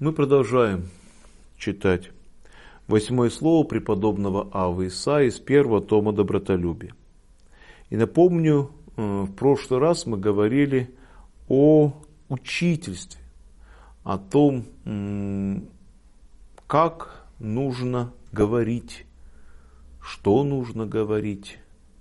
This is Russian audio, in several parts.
Мы продолжаем читать 8 слово преподобного Аввы Исаии из 1 тома «Добротолюбие». И напомню, в прошлый раз мы говорили о учительстве, о том, как нужно говорить, что нужно говорить,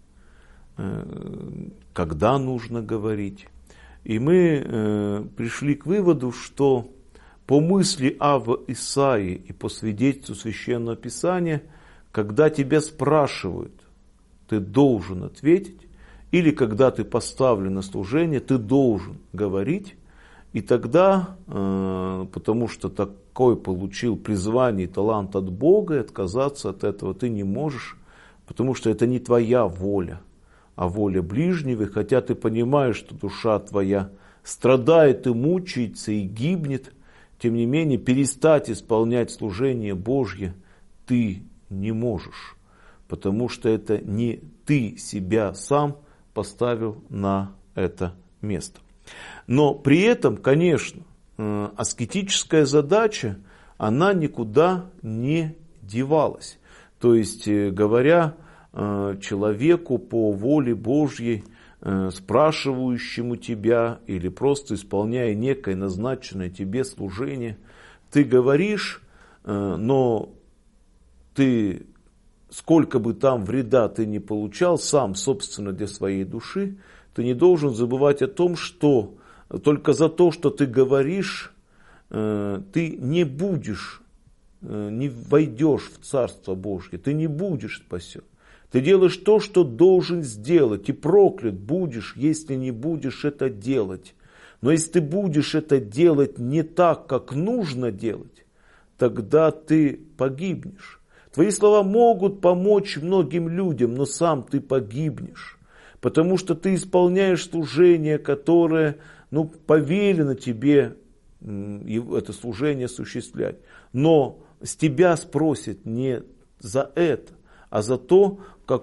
когда нужно говорить. И мы пришли к выводу, что по мысли Аввы Исаии и по свидетельству Священного Писания, когда тебя спрашивают, ты должен ответить, или когда ты поставлен на служение, ты должен говорить, и тогда, потому что такой получил призвание и талант от Бога, и отказаться от этого ты не можешь, потому что это не твоя воля, а воля ближнего, и хотя ты понимаешь, что душа твоя страдает и мучается, и гибнет, тем не менее, перестать исполнять служение Божье ты не можешь, потому что это не ты себя сам поставил на это место. Но при этом, конечно, аскетическая задача, она никуда не девалась. То есть, говоря человеку по воле Божьей, спрашивающему тебя или просто исполняя некое назначенное тебе служение, ты говоришь, но ты, сколько бы там вреда ты не получал сам, собственно, для своей души, ты не должен забывать о том, что только за то, что ты говоришь, ты не будешь, не войдешь в Царство Божье, ты не будешь спасен. Ты делаешь то, что должен сделать, и проклят будешь, если не будешь это делать. Но если ты будешь это делать не так, как нужно делать, тогда ты погибнешь. Твои слова могут помочь многим людям, но сам ты погибнешь. Потому что ты исполняешь служение, которое повелено тебе это служение осуществлять. Но с тебя спросят не за это, а за то,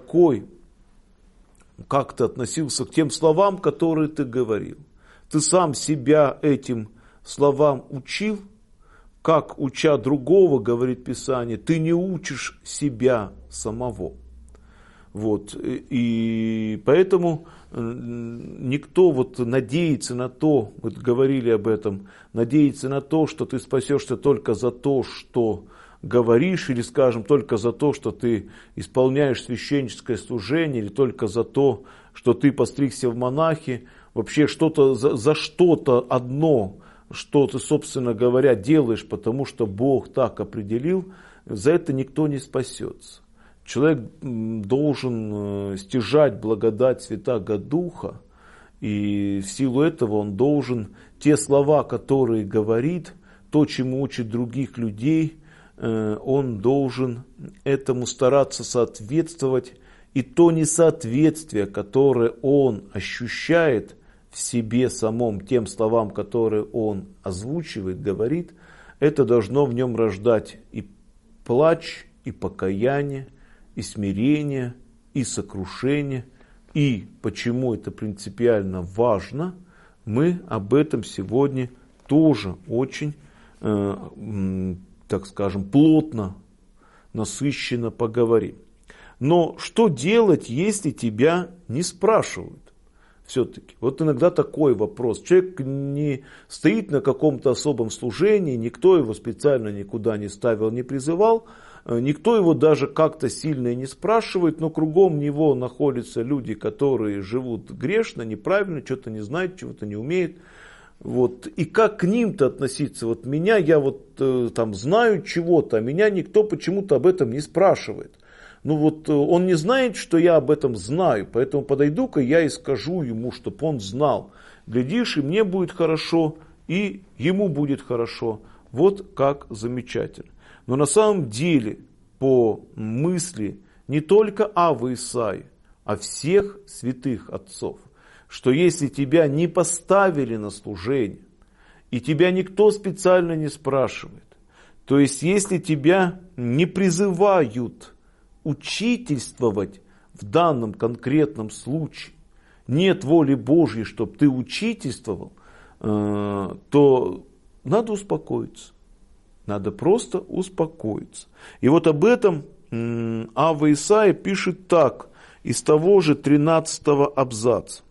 как ты относился к тем словам, которые ты говорил. Ты сам себя этим словам учил, как уча другого, говорит Писание, ты не учишь себя самого. Вот. И поэтому никто надеется на то, мы говорили об этом, надеется на то, что ты спасешься только за то, что говоришь, или, скажем, только за то, что ты исполняешь священническое служение, или только за то, что ты постригся в монахи, вообще что-то за что-то одно, что ты, собственно говоря, делаешь, потому что Бог так определил, за это никто не спасется. Человек должен стяжать благодать Святаго Духа, и в силу этого он должен те слова, которые говорит, то, чему учит других людей, он должен этому стараться соответствовать, и то несоответствие, которое он ощущает в себе самом тем словам, которые он озвучивает, говорит, это должно в нем рождать и плач, и покаяние, и смирение, и сокрушение. И почему это принципиально важно, мы об этом сегодня тоже очень так скажем, плотно, насыщенно поговорим. Но что делать, если тебя не спрашивают? Все-таки. Вот иногда такой вопрос. Человек не стоит на каком-то особом служении, никто его специально никуда не ставил, не призывал, никто его даже как-то сильно не спрашивает, но кругом него находятся люди, которые живут грешно, неправильно, что-то не знают, чего-то не умеют. Вот. И как к ним-то относиться? Вот меня, я там знаю чего-то, а меня никто почему-то об этом не спрашивает. Он не знает, что я об этом знаю, поэтому подойду-ка я и скажу ему, чтобы он знал. Глядишь, и мне будет хорошо, и ему будет хорошо. Вот как замечательно. Но на самом деле, по мысли не только Аввы Исаии, а всех святых отцов, что если тебя не поставили на служение, и тебя никто специально не спрашивает, то есть если тебя не призывают учительствовать в данном конкретном случае, нет воли Божьей, чтобы ты учительствовал, то надо успокоиться. Надо просто успокоиться. И вот об этом Авва Исаия пишет так, из того же 13-го абзаца.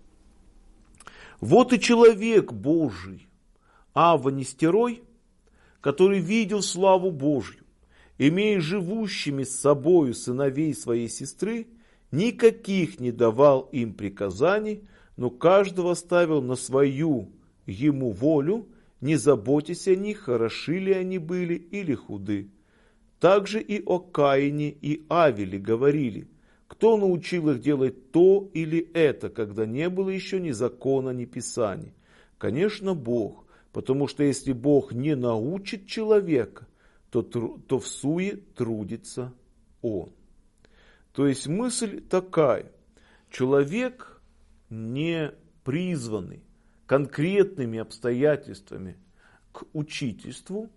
«Вот и человек Божий, Авва Нестерой, который видел славу Божью, имея живущими с собою сыновей своей сестры, никаких не давал им приказаний, но каждого ставил на свою ему волю, не заботясь о них, хороши ли они были или худы. Также и о Каине и Авеле говорили, кто научил их делать то или это, когда не было еще ни закона, ни писания. Конечно, Бог, потому что если Бог не научит человека, то в суе трудится он». То есть мысль такая: человек, не призванный конкретными обстоятельствами к учительству,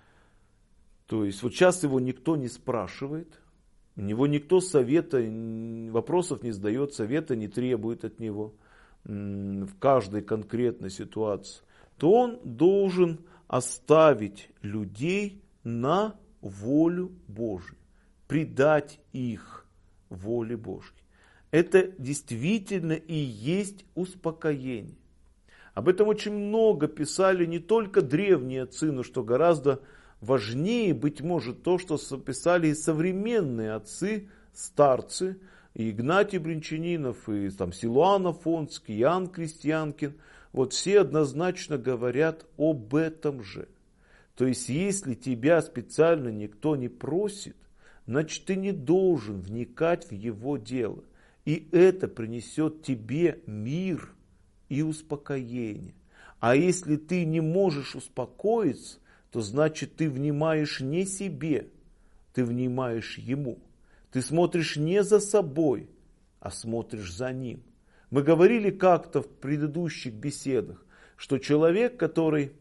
то есть вот сейчас его никто не спрашивает, у него никто совета, вопросов не задает, совета не требует от него в каждой конкретной ситуации, то он должен оставить людей на волю Божию, предать их воле Божьей. Это действительно и есть успокоение. Об этом очень много писали не только древние отцы, но что гораздо важнее, быть может, то, что писали и современные отцы, старцы, и Игнатий Бринчанинов, и там Силуан Афонский, Иоанн Крестьянкин. Вот все однозначно говорят об этом же. То есть, если тебя специально никто не просит, значит, ты не должен вникать в его дело. И это принесет тебе мир и успокоение. А если ты не можешь успокоиться, то значит, ты внимаешь не себе, ты внимаешь ему. Ты смотришь не за собой, а смотришь за ним. Мы говорили как-то в предыдущих беседах, что человек, который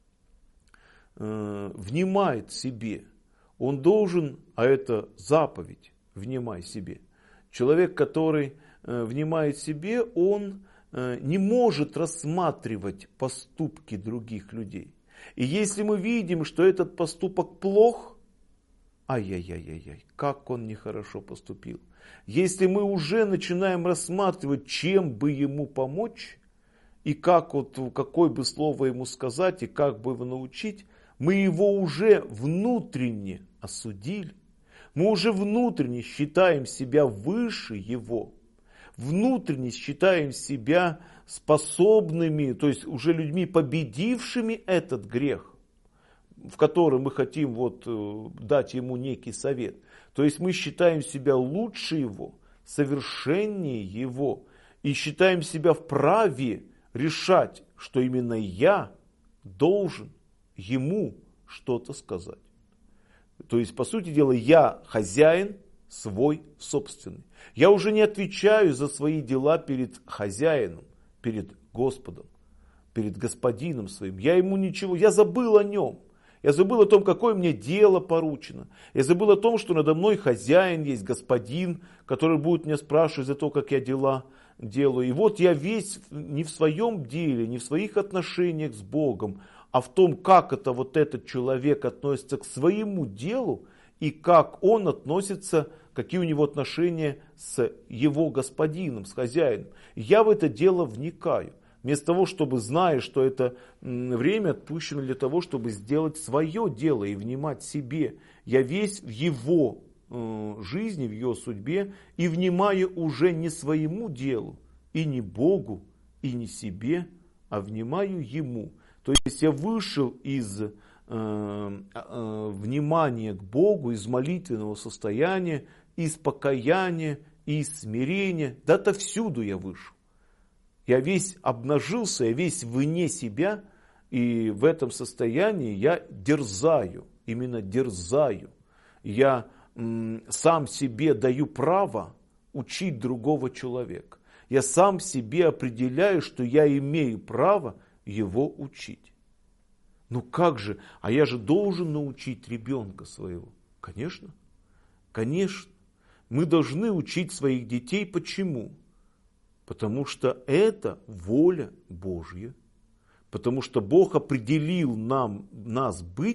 внимает себе, он должен, а это заповедь, внимай себе. Человек, который внимает себе, он не может рассматривать поступки других людей. И если мы видим, что этот поступок плох, ай-яй-яй-яй, как он нехорошо поступил. Если мы уже начинаем рассматривать, чем бы ему помочь, и как вот, какое бы слово ему сказать, и как бы его научить, мы его уже внутренне осудили. Мы уже внутренне считаем себя выше его. Внутренне считаем себя способными, то есть уже людьми, победившими этот грех, в котором мы хотим вот дать ему некий совет. То есть мы считаем себя лучше его, совершеннее его, и считаем себя вправе решать, что именно я должен ему что-то сказать. То есть, по сути дела, я хозяин свой собственный. Я уже не отвечаю за свои дела перед хозяином, перед Господом, перед господином своим. Я ему ничего, я забыл о нем. Я забыл о том, какое мне дело поручено. Я забыл о том, что надо мной хозяин есть, господин, который будет меня спрашивать за то, как я дела делаю. И вот я весь не в своем деле, не в своих отношениях с Богом, а в том, как это вот этот человек относится к своему делу и как он относится, какие у него отношения с его господином, с хозяином. Я в это дело вникаю. Вместо того, чтобы, зная, что это время отпущено для того, чтобы сделать свое дело и внимать себе, я весь в его жизни, в его судьбе и внимаю уже не своему делу, и не Богу, и не себе, а внимаю ему. То есть я вышел из внимания к Богу, из молитвенного состояния, из покаяния, из смирения. Да отовсюду я вышел. Я весь обнажился, я весь вне себя, и в этом состоянии я дерзаю, именно дерзаю. Я сам себе даю право учить другого человека. Я сам себе определяю, что я имею право его учить. Ну как же, а я же должен научить ребенка своего. Конечно, конечно. Мы должны учить своих детей. Почему? Потому что это воля Божья. Потому что Бог определил нас быть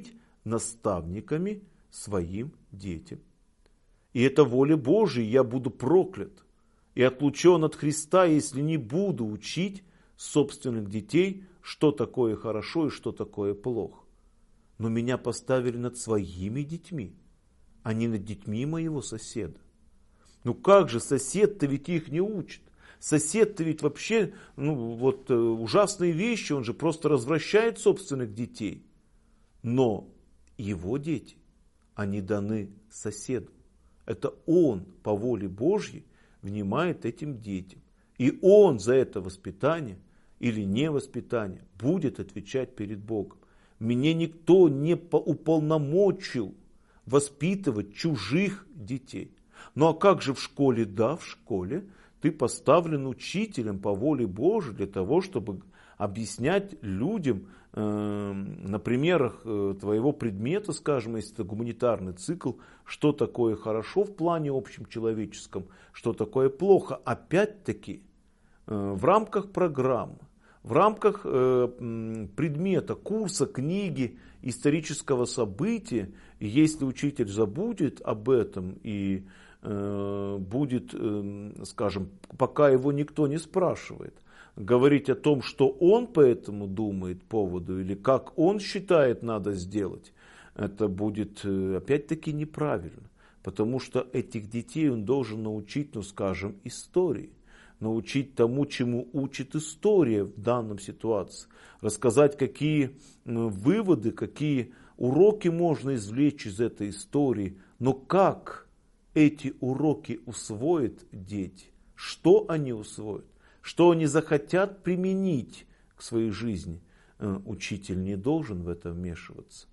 наставниками своим детям. И это воля Божия, я буду проклят и отлучен от Христа, если не буду учить собственных детей, что такое хорошо и что такое плохо. Но меня поставили над своими детьми, а не над детьми моего соседа. Ну как же, сосед-то ведь их не учит. Сосед-то ведь вообще ужасные вещи, он же просто развращает собственных детей. Но его дети, они даны соседу. Это он по воле Божьей внимает этим детям. И он за это воспитание или невоспитание будет отвечать перед Богом. Меня никто не уполномочил воспитывать чужих детей. Ну а как же в школе? Да, в школе ты поставлен учителем по воле Божией для того, чтобы объяснять людям на примерах твоего предмета, скажем, если это гуманитарный цикл, что такое хорошо в плане общем человеческом, что такое плохо. Опять-таки в рамках программы, в рамках предмета, курса, книги, исторического события, и если учитель забудет об этом и будет, скажем, пока его никто не спрашивает, говорить о том, что он по этому думает поводу или как он считает надо сделать, это будет опять-таки неправильно. Потому что этих детей он должен научить, скажем, истории. Научить тому, чему учит история в данном ситуации. Рассказать, какие выводы, какие уроки можно извлечь из этой истории. Но как эти уроки усвоят дети? Что они усвоят? Что они захотят применить к своей жизни? Учитель не должен в это вмешиваться.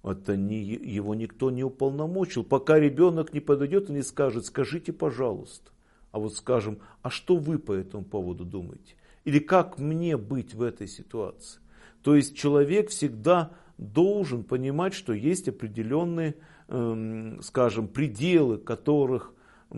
Его никто не уполномочил. Пока ребенок не подойдет и не скажет: скажите, пожалуйста. А вот скажем, а что вы по этому поводу думаете? Или как мне быть в этой ситуации? То есть человек всегда должен понимать, что есть определенные, скажем, пределы, которых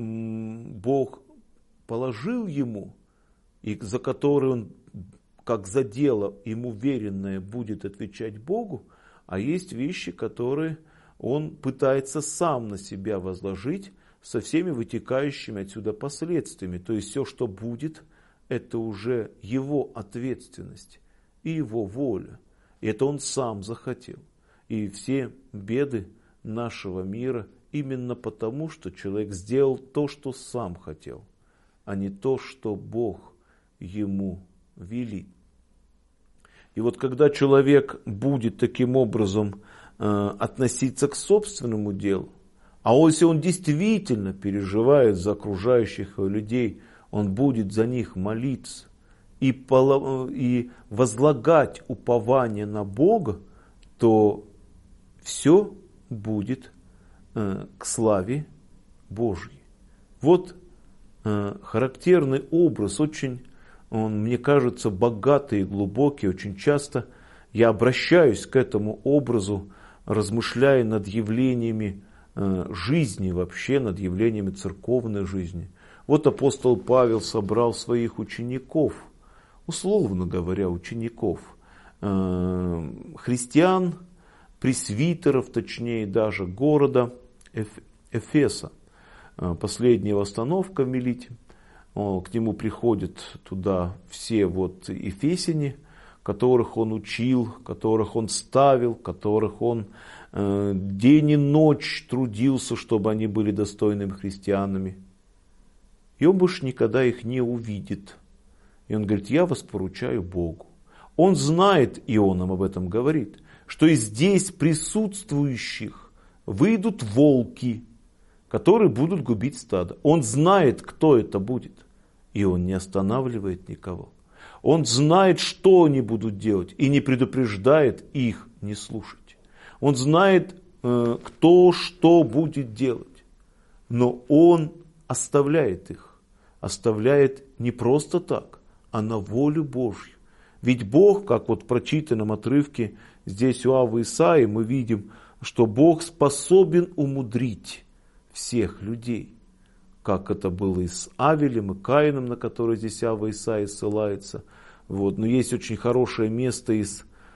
Бог положил ему, и за которые он, как за дело ему веренное, будет отвечать Богу, а есть вещи, которые он пытается сам на себя возложить, со всеми вытекающими отсюда последствиями. То есть все, что будет, это уже его ответственность и его воля. И это он сам захотел. И все беды нашего мира именно потому, что человек сделал то, что сам хотел, а не то, что Бог ему велит. И вот когда человек будет таким образом относиться к собственному делу, а если он действительно переживает за окружающих людей, он будет за них молиться и возлагать упование на Бога, то все будет к славе Божьей. Вот характерный образ, он, мне кажется, богатый и глубокий. Очень часто я обращаюсь к этому образу, размышляя над явлениями жизни вообще, над явлениями церковной жизни. Вот апостол Павел собрал своих учеников, условно говоря, учеников, христиан, пресвитеров, точнее даже города Эфеса. Последняя остановка в Милите. К нему приходят туда все эфесяне, которых он учил, которых он ставил, которых он день и ночь трудился, чтобы они были достойными христианами. И он больше никогда их не увидит. И он говорит: я вас поручаю Богу. Он знает, и он нам об этом говорит, что из здесь присутствующих выйдут волки, которые будут губить стадо. Он знает, кто это будет, и он не останавливает никого. Он знает, что они будут делать, и не предупреждает их не слушать. Он знает, кто что будет делать, но он оставляет их. Оставляет не просто так, а на волю Божью. Ведь Бог, как в прочитанном отрывке здесь у Авы Исаии, мы видим, что Бог способен умудрить всех людей. Как это было и с Авелем, и Каином, на который здесь Ава Исаии ссылается. Но есть очень хорошее место из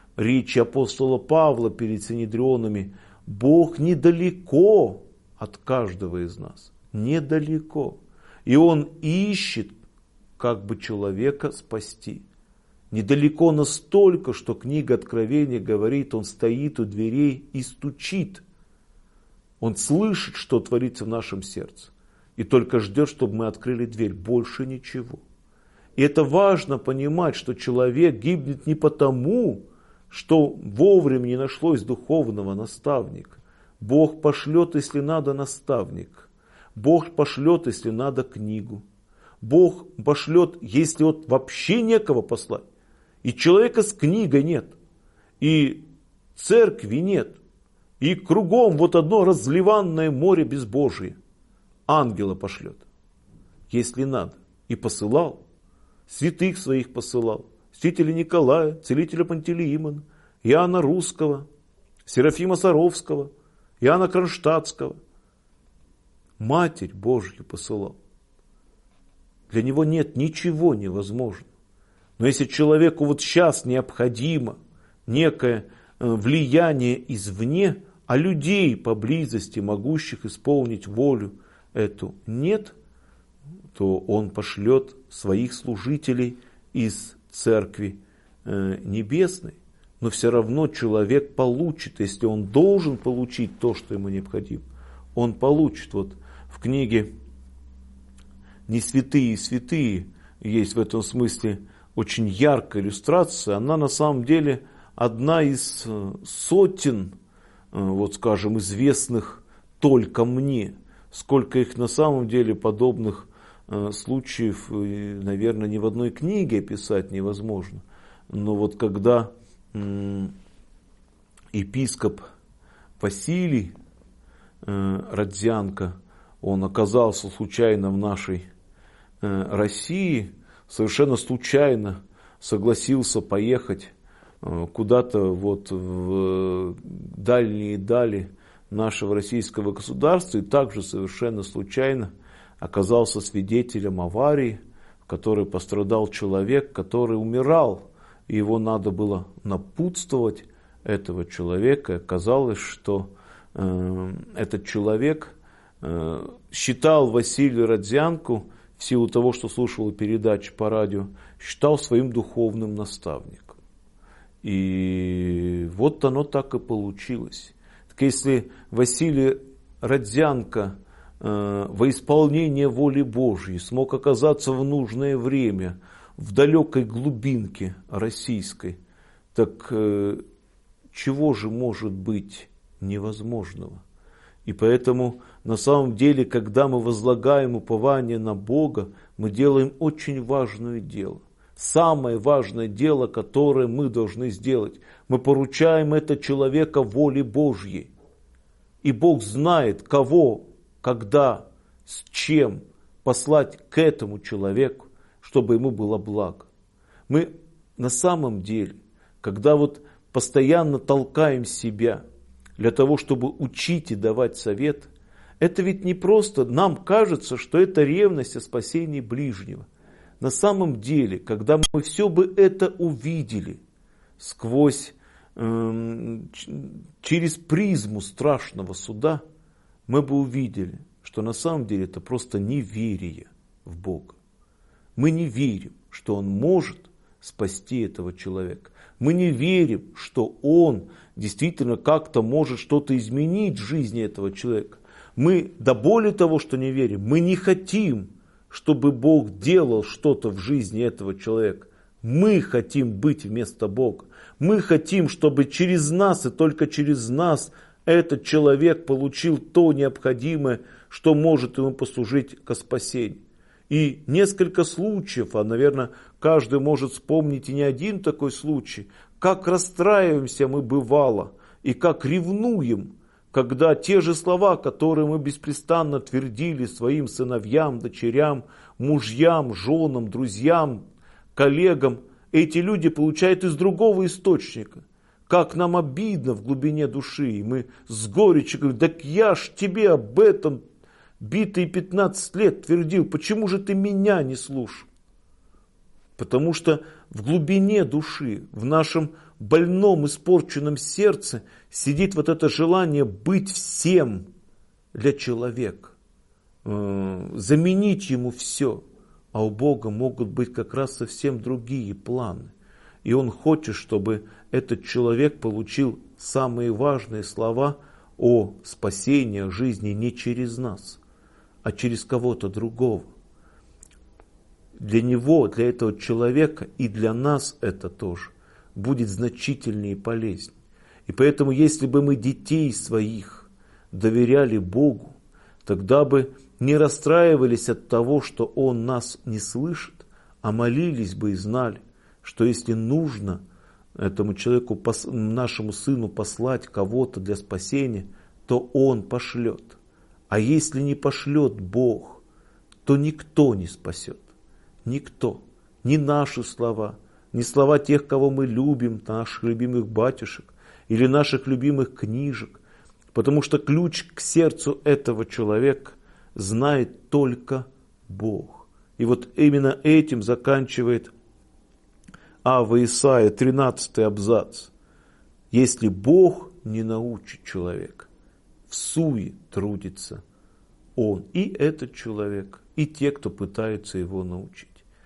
речи апостола Павла перед синедрионами, Бог недалеко от каждого из нас. Недалеко. И Он ищет, как бы человека спасти. Недалеко настолько, что книга Откровения говорит, Он стоит у дверей и стучит. Он слышит, что творится в нашем сердце. И только ждет, чтобы мы открыли дверь. Больше ничего. И это важно понимать, что человек гибнет не потому, что вовремя не нашлось духовного наставника. Бог пошлет, если надо, наставник. Бог пошлет, если надо, книгу. Бог пошлет, если вот вообще некого послать. И человека с книгой нет. И церкви нет. И кругом вот одно разливанное море безбожие. Ангела пошлет, если надо. И посылал. Святых своих посылал. Святителя Николая, целителя Пантелеимона, Иоанна Русского, Серафима Саровского, Иоанна Кронштадтского. Матерь Божью посылал. Для него нет ничего невозможного. Но если человеку вот сейчас необходимо некое влияние извне, а людей поблизости, могущих исполнить волю эту, нет, то он пошлет своих служителей из церкви небесной. Но все равно человек получит, если он должен получить то, что ему необходимо, он получит. Вот в книге «Не святые, святые» есть в этом смысле очень яркая иллюстрация. Она на самом деле одна из сотен, вот скажем, известных только мне. Сколько их на самом деле подобных случаев, наверное, ни в одной книге описать невозможно. Но вот когда епископ Василий Родзянко, он оказался случайно в нашей России, совершенно случайно согласился поехать куда-то вот в дальние дали нашего российского государства, и также совершенно случайно оказался свидетелем аварии, в которой пострадал человек, который умирал. И его надо было напутствовать, этого человека. И оказалось, что этот человек считал Василия Родзянку, в силу того, что слушал передачи по радио, считал своим духовным наставником. И вот оно так и получилось. Так если Василий Родзянко во исполнение воли Божьей смог оказаться в нужное время в далекой глубинке российской, так чего же может быть невозможного? И поэтому на самом деле, когда мы возлагаем упование на Бога, мы делаем очень важное дело. Самое важное дело, которое мы должны сделать. Мы поручаем это человека воле Божьей. И Бог знает, кого, когда, с чем послать к этому человеку, чтобы ему было благо. Мы на самом деле, когда вот постоянно толкаем себя для того, чтобы учить и давать совет, это ведь не просто, нам кажется, что это ревность о спасении ближнего. На самом деле, когда мы все бы это увидели сквозь, через призму страшного суда, мы бы увидели, что на самом деле это просто неверие в Бога. Мы не верим, что Он может спасти этого человека. Мы не верим, что Он действительно как-то может что-то изменить в жизни этого человека. Мы, да более того, что не верим, мы не хотим, чтобы Бог делал что-то в жизни этого человека. Мы хотим быть вместо Бога. Мы хотим, чтобы через нас и только через нас этот человек получил то необходимое, что может ему послужить ко спасению. И несколько случаев, а, наверное, каждый может вспомнить и не один такой случай, как расстраиваемся мы бывало и как ревнуем, когда те же слова, которые мы беспрестанно твердили своим сыновьям, дочерям, мужьям, женам, друзьям, коллегам, эти люди получают из другого источника. Как нам обидно в глубине души, и мы с горечью говорим: так я ж тебе об этом битые 15 лет твердил, почему же ты меня не слушал? Потому что в глубине души, в нашем больном, испорченном сердце сидит вот это желание быть всем для человека, заменить ему все. А у Бога могут быть как раз совсем другие планы. И Он хочет, чтобы этот человек получил самые важные слова о спасении жизни не через нас, а через кого-то другого. Для него, для этого человека и для нас это тоже будет значительнее и полезнее. И поэтому, если бы мы детей своих доверяли Богу, тогда бы не расстраивались от того, что Он нас не слышит, а молились бы и знали, что если нужно этому человеку, нашему сыну послать кого-то для спасения, то Он пошлет. А если не пошлет Бог, то никто не спасет. Никто. Ни наши слова, ни слова тех, кого мы любим, наших любимых батюшек или наших любимых книжек. Потому что ключ к сердцу этого человека знает только Бог. И вот именно этим заканчивает Ава Исаия, 13 абзац. Если Бог не научит человека, всуе трудится он, и этот человек, и те, кто пытаются его научить.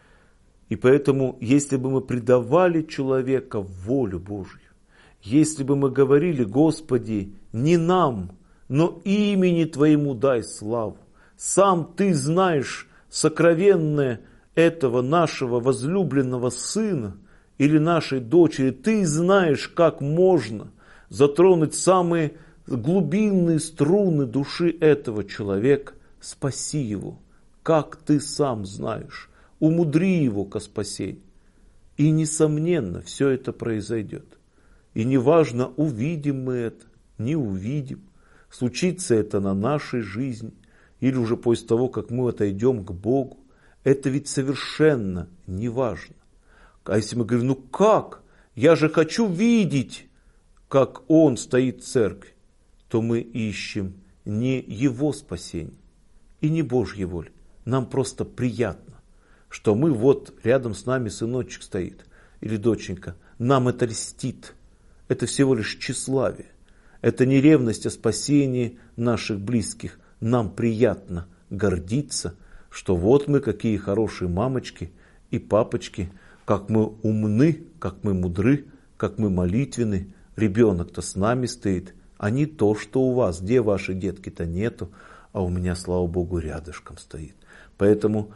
И поэтому, если бы мы предавали человека в волю Божью, если бы мы говорили: Господи, не нам, но имени Твоему дай славу, сам Ты знаешь сокровенное этого нашего возлюбленного сына или нашей дочери, Ты знаешь, как можно затронуть самые глубинные струны души этого человека, спаси его, как Ты сам знаешь, умудри его ко спасению. И несомненно, все это произойдет. И неважно, увидим мы это, не увидим, случится это на нашей жизни, или уже после того, как мы отойдем к Богу, это ведь совершенно не важно. А если мы говорим: ну как? Я же хочу видеть, как Он стоит в церкви, то мы ищем не Его спасение и не Божьей воли. Нам просто приятно, что мы вот рядом с нами сыночек стоит или доченька. Нам это льстит. Это всего лишь тщеславие. Это не ревность о спасении наших близких. Нам приятно гордиться, что вот мы какие хорошие мамочки и папочки, как мы умны, как мы мудры, как мы молитвенны. Ребенок-то с нами стоит, а не то, что у вас, где ваши детки-то нету, а у меня, слава Богу, рядышком стоит. Поэтому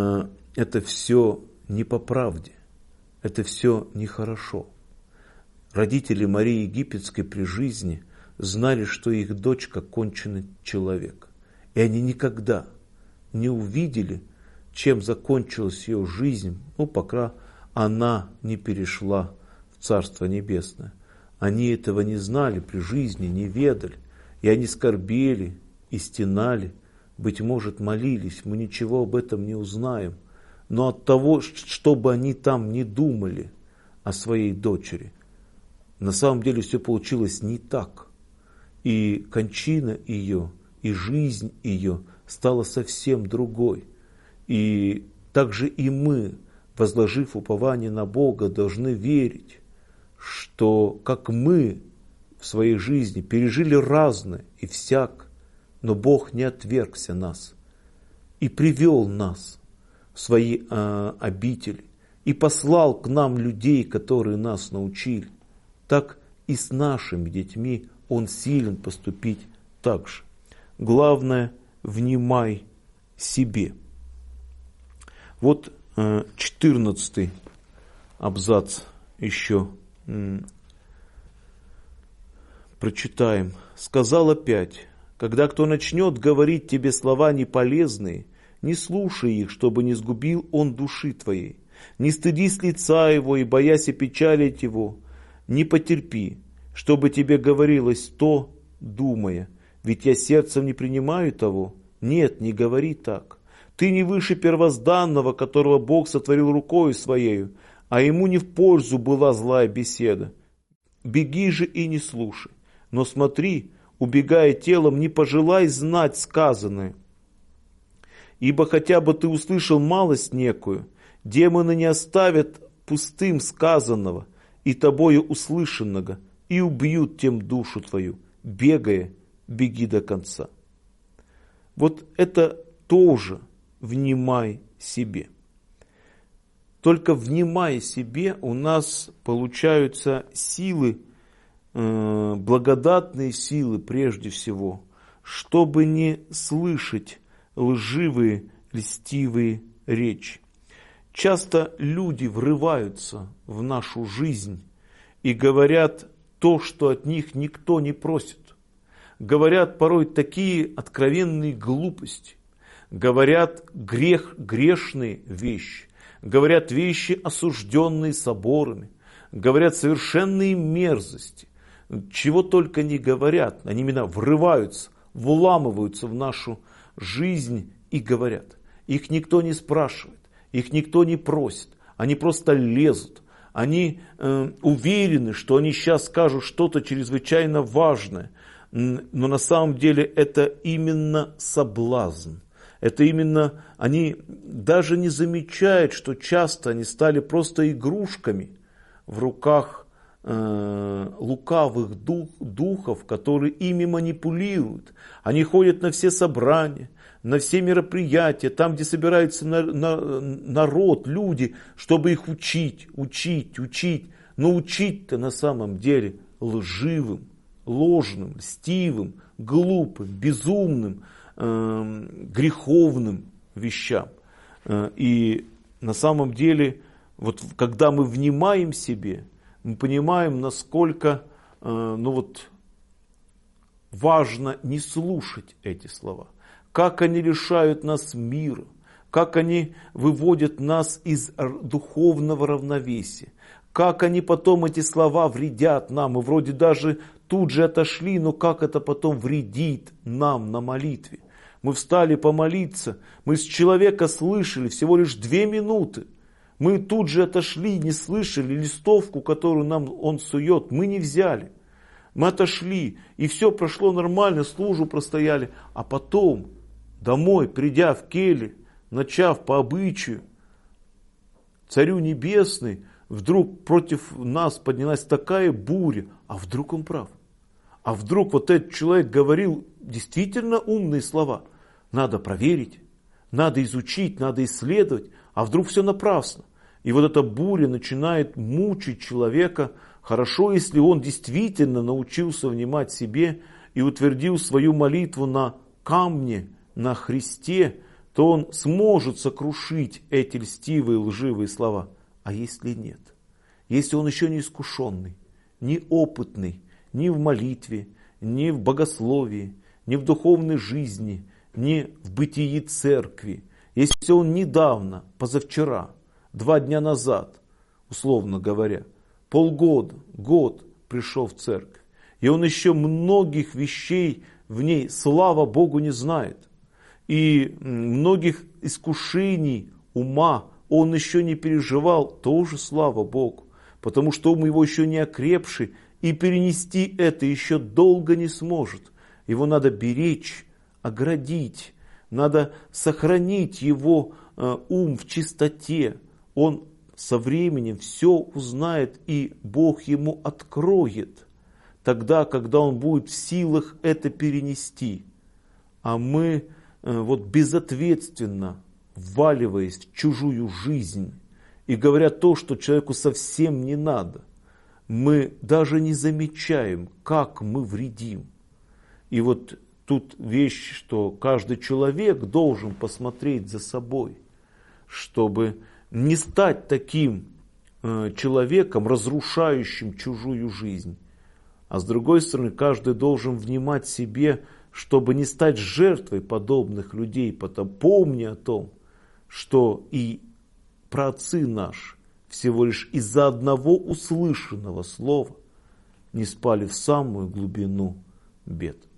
это все не по правде, это все нехорошо. Родители Марии Египетской при жизни знали, что их дочка конченый человек. И они никогда не увидели, чем закончилась ее жизнь, пока она не перешла в Царство Небесное. Они этого не знали при жизни, не ведали. И они скорбели и стенали, быть может, молились. Мы ничего об этом не узнаем. Но от того, чтобы они там не думали о своей дочери, на самом деле все получилось не так. И кончина ее, и жизнь ее стала совсем другой. И также и мы, возложив упование на Бога, должны верить, что как мы в своей жизни пережили разное и всяк, но Бог не отвергся нас и привел нас в свои обители и послал к нам людей, которые нас научили. Так и с нашими детьми Он силен поступить так же. Главное, внимай себе. Вот 14 абзац еще прочитаем. Сказал опять: когда кто начнет говорить тебе слова неполезные, не слушай их, чтобы не сгубил он души твоей. Не стыдись лица его и, боясь опечалить его, не потерпи, чтобы тебе говорилось то, думая: ведь я сердцем не принимаю того. Нет, не говори так. Ты не выше первозданного, которого Бог сотворил рукою своею, а ему не в пользу была злая беседа. Беги же и не слушай, но смотри, убегая телом, не пожелай знать сказанное. Ибо хотя бы ты услышал малость некую, демоны не оставят пустым сказанного, и тобою услышанного, и убьют тем душу твою. Бегая, беги до конца. Вот это тоже внимай себе. Только внимая себе, у нас получаются силы, благодатные силы прежде всего, чтобы не слышать лживые, льстивые речи. Часто люди врываются в нашу жизнь и говорят то, что от них никто не просит. Говорят порой такие откровенные глупости, говорят грешные вещи, говорят вещи, осужденные соборами, говорят совершенные мерзости, чего только не говорят. Они именно врываются, вламываются в нашу жизнь и говорят. Их никто не спрашивает, их никто не просит, они просто лезут. Они уверены, что они сейчас скажут что-то чрезвычайно важное, но на самом деле это именно соблазн. Это именно, они даже не замечают, что часто они стали просто игрушками в руках лукавых духов, которые ими манипулируют. Они ходят на все собрания, на все мероприятия, там, где собирается народ, люди, чтобы их учить. Но учить-то на самом деле лживым, ложным, льстивым, глупым, безумным, греховным вещам. И на самом деле, вот когда мы внимаем себе, мы понимаем, насколько важно не слушать эти слова. Как они лишают нас мира, как они выводят нас из духовного равновесия, как они потом, эти слова, вредят нам. Мы вроде даже тут же отошли, но как это потом вредит нам на молитве. Мы встали помолиться, мы с человека слышали всего лишь 2 минуты. Мы тут же отошли, не слышали листовку, которую нам он сует, мы не взяли. Мы отошли, и все прошло нормально, службу простояли, а потом, домой, придя в келью, начав по обычаю, Царю Небесный, вдруг против нас поднялась такая буря, а вдруг он прав? А вдруг вот этот человек говорил действительно умные слова? Надо проверить, надо изучить, надо исследовать, а вдруг все напрасно? И вот эта буря начинает мучить человека. Хорошо, если он действительно научился внимать себе и утвердил свою молитву на камне, на Христе, то он сможет сокрушить эти льстивые, лживые слова. А если нет? Если он еще не искушенный, не опытный, ни в молитве, ни в богословии, ни в духовной жизни, ни в бытии церкви, если он недавно, позавчера, 2 дня назад, условно говоря, полгода, год пришел в церковь, и он еще многих вещей в ней, слава Богу, не знает, и многих искушений ума он еще не переживал, тоже слава Богу, потому что ум его еще не окрепший, и перенести это еще долго не сможет. Его надо беречь, оградить, надо сохранить его ум в чистоте. Он со временем все узнает, и Бог ему откроет, тогда, когда он будет в силах это перенести. А мы безответственно, вваливаясь в чужую жизнь и говоря то, что человеку совсем не надо, мы даже не замечаем, как мы вредим. И вот тут вещь, что каждый человек должен посмотреть за собой, чтобы не стать таким человеком, разрушающим чужую жизнь. А с другой стороны, каждый должен внимать себе, чтобы не стать жертвой подобных людей, помни о том, что и праотцы наши всего лишь из-за одного услышанного слова не спали в самую глубину бед.